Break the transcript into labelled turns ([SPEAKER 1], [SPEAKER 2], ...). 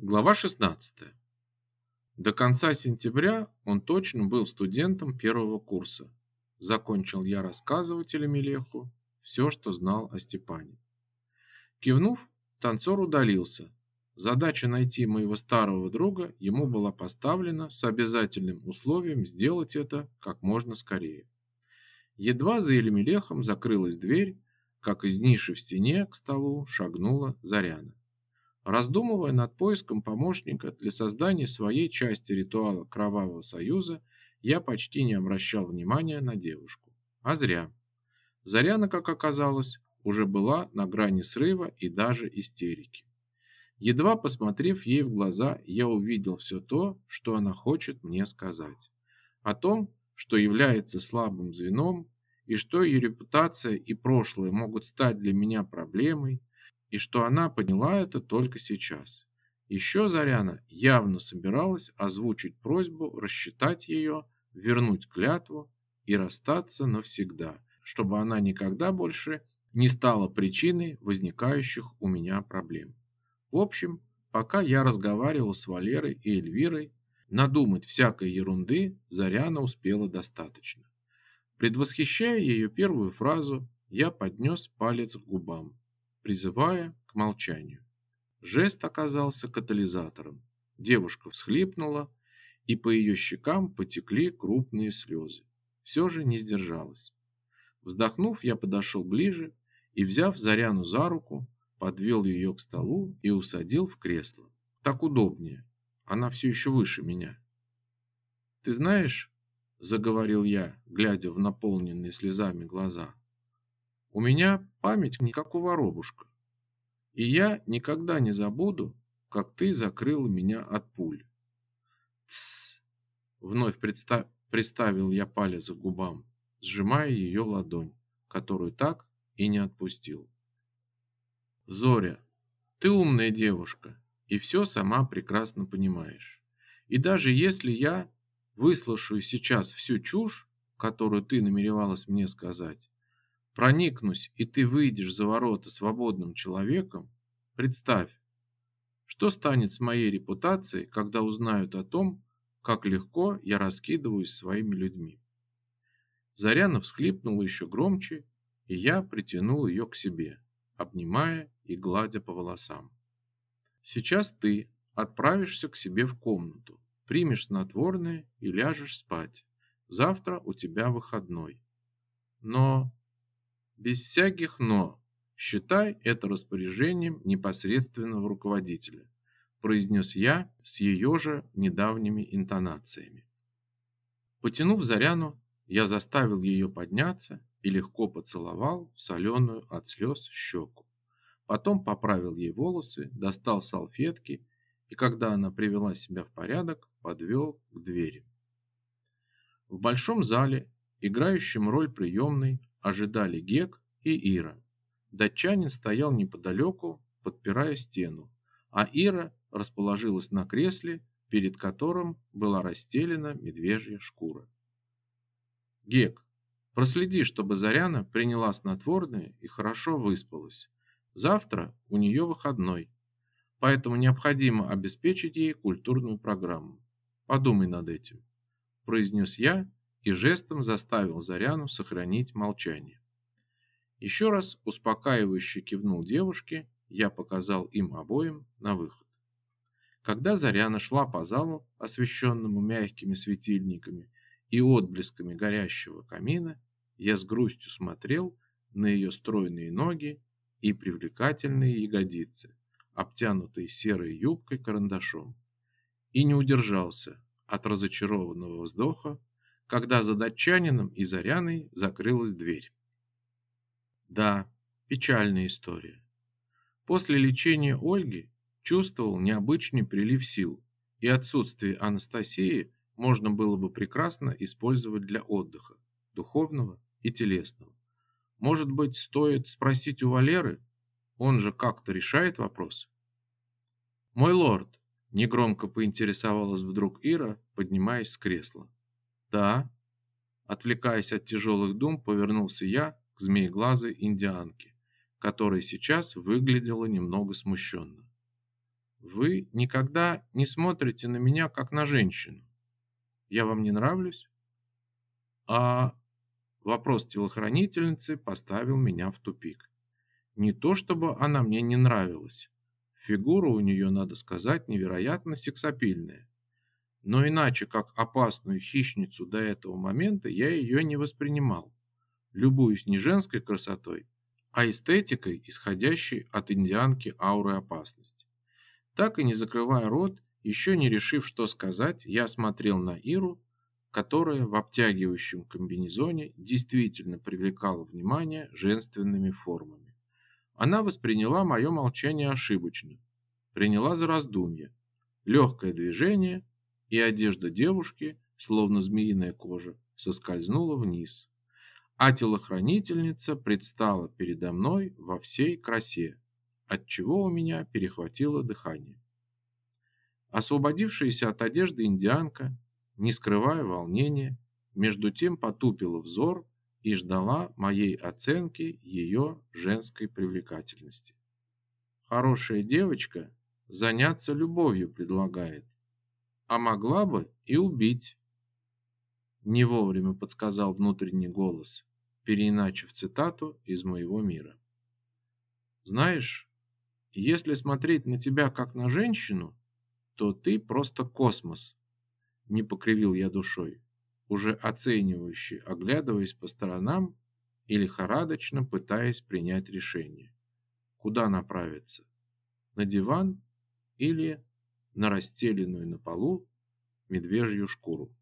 [SPEAKER 1] Глава 16. До конца сентября он точно был студентом первого курса. Закончил я рассказывать Элемелеху все, что знал о Степане. Кивнув, танцор удалился. Задача найти моего старого друга ему была поставлена с обязательным условием сделать это как можно скорее. Едва за Елемелехом закрылась дверь, как из ниши в стене к столу шагнула Заряна. Раздумывая над поиском помощника для создания своей части ритуала Кровавого Союза, я почти не обращал внимания на девушку. А зря. Заряна, как оказалось, уже была на грани срыва и даже истерики. Едва посмотрев ей в глаза, я увидел все то, что она хочет мне сказать. О том, что является слабым звеном, и что ее репутация и прошлое могут стать для меня проблемой, и что она поняла это только сейчас. Еще Заряна явно собиралась озвучить просьбу рассчитать ее, вернуть клятву и расстаться навсегда, чтобы она никогда больше не стала причиной возникающих у меня проблем. В общем, пока я разговаривал с Валерой и Эльвирой, надумать всякой ерунды Заряна успела достаточно. Предвосхищая ее первую фразу, я поднес палец к губам, призывая к молчанию. Жест оказался катализатором. Девушка всхлипнула, и по ее щекам потекли крупные слезы. Все же не сдержалась. Вздохнув, я подошел ближе и, взяв Заряну за руку, подвел ее к столу и усадил в кресло. Так удобнее. Она все еще выше меня. «Ты знаешь, — заговорил я, глядя в наполненные слезами глаза, — у меня память не как у воробушка, и я никогда не забуду, как ты закрыла меня от пуль». «Тссс!» — вновь приставил я палец к губам, сжимая ее ладонь, которую так и не отпустил. «Зоря, ты умная девушка и все сама прекрасно понимаешь. И даже если я выслушаю сейчас всю чушь, которую ты намеревалась мне сказать, проникнусь, и ты выйдешь за ворота свободным человеком, представь, что станет с моей репутацией, когда узнают о том, как легко я раскидываюсь своими людьми». Заряна всхлипнула еще громче, и я притянул ее к себе, обнимая и гладя по волосам. «Сейчас ты отправишься к себе в комнату, примешь снотворное и ляжешь спать. Завтра у тебя выходной. Но без всяких «но». Считай это распоряжением непосредственного руководителя», произнес я с ее же недавними интонациями. Потянув Заряну, я заставил ее подняться и легко поцеловал в соленую от слез щеку. Потом поправил ей волосы, достал салфетки и, когда она привела себя в порядок, подвел к двери. В большом зале, играющем роль приемной, ожидали Гек и Ира. Датчанин стоял неподалеку, подпирая стену, а Ира расположилась на кресле, перед которым была расстелена медвежья шкура. «Гек, проследи, чтобы Заряна приняла снотворное и хорошо выспалась. Завтра у нее выходной, поэтому необходимо обеспечить ей культурную программу. Подумай над этим», произнес я и жестом заставил Заряну сохранить молчание. Еще раз успокаивающе кивнул девушке, я показал им обоим на выход. Когда Заряна шла по залу, освещенному мягкими светильниками и отблесками горящего камина, я с грустью смотрел на ее стройные ноги и привлекательные ягодицы, обтянутые серой юбкой-карандашом, и не удержался от разочарованного вздоха, когда за датчанином и Заряной закрылась дверь. Да, печальная история. После лечения Ольги чувствовал необычный прилив сил, и отсутствие Анастасии можно было бы прекрасно использовать для отдыха, духовного и телесного. Может быть, стоит спросить у Валеры? Он же как-то решает вопрос. «Мой лорд», — негромко поинтересовалась вдруг Ира, поднимаясь с кресла. «Да». Отвлекаясь от тяжелых дум, повернулся я к змееглазой индианке, которая сейчас выглядела немного смущенно. Вы никогда не смотрите на меня как на женщину. Я вам не нравлюсь? А вопрос телохранительницы поставил меня в тупик. Не то чтобы она мне не нравилась. Фигура у нее, надо сказать, невероятно сексапильная. Но иначе, как опасную хищницу до этого момента, я ее не воспринимал. Любуюсь не женской красотой, а эстетикой, исходящей от индианки ауры опасности. Так и не закрывая рот, еще не решив, что сказать, я смотрел на Иру, которая в обтягивающем комбинезоне действительно привлекала внимание женственными формами. Она восприняла мое молчание ошибочно, приняла за раздумье. Легкое движение, и одежда девушки, словно змеиная кожа, соскользнула вниз, а телохранительница предстала передо мной во всей красе, отчего у меня перехватило дыхание. Освободившаяся от одежды индианка, не скрывая волнения, между тем потупила взор и ждала моей оценки ее женской привлекательности. Хорошая девочка заняться любовью предлагает, а могла бы и убить. Не вовремя подсказал внутренний голос, переиначив цитату из моего мира. Знаешь, если смотреть на тебя как на женщину, то ты просто космос, не покривил я душой, уже оценивающе оглядываясь по сторонам и лихорадочно пытаясь принять решение. Куда направиться? На диван или на расстеленную на полу медвежью шкуру?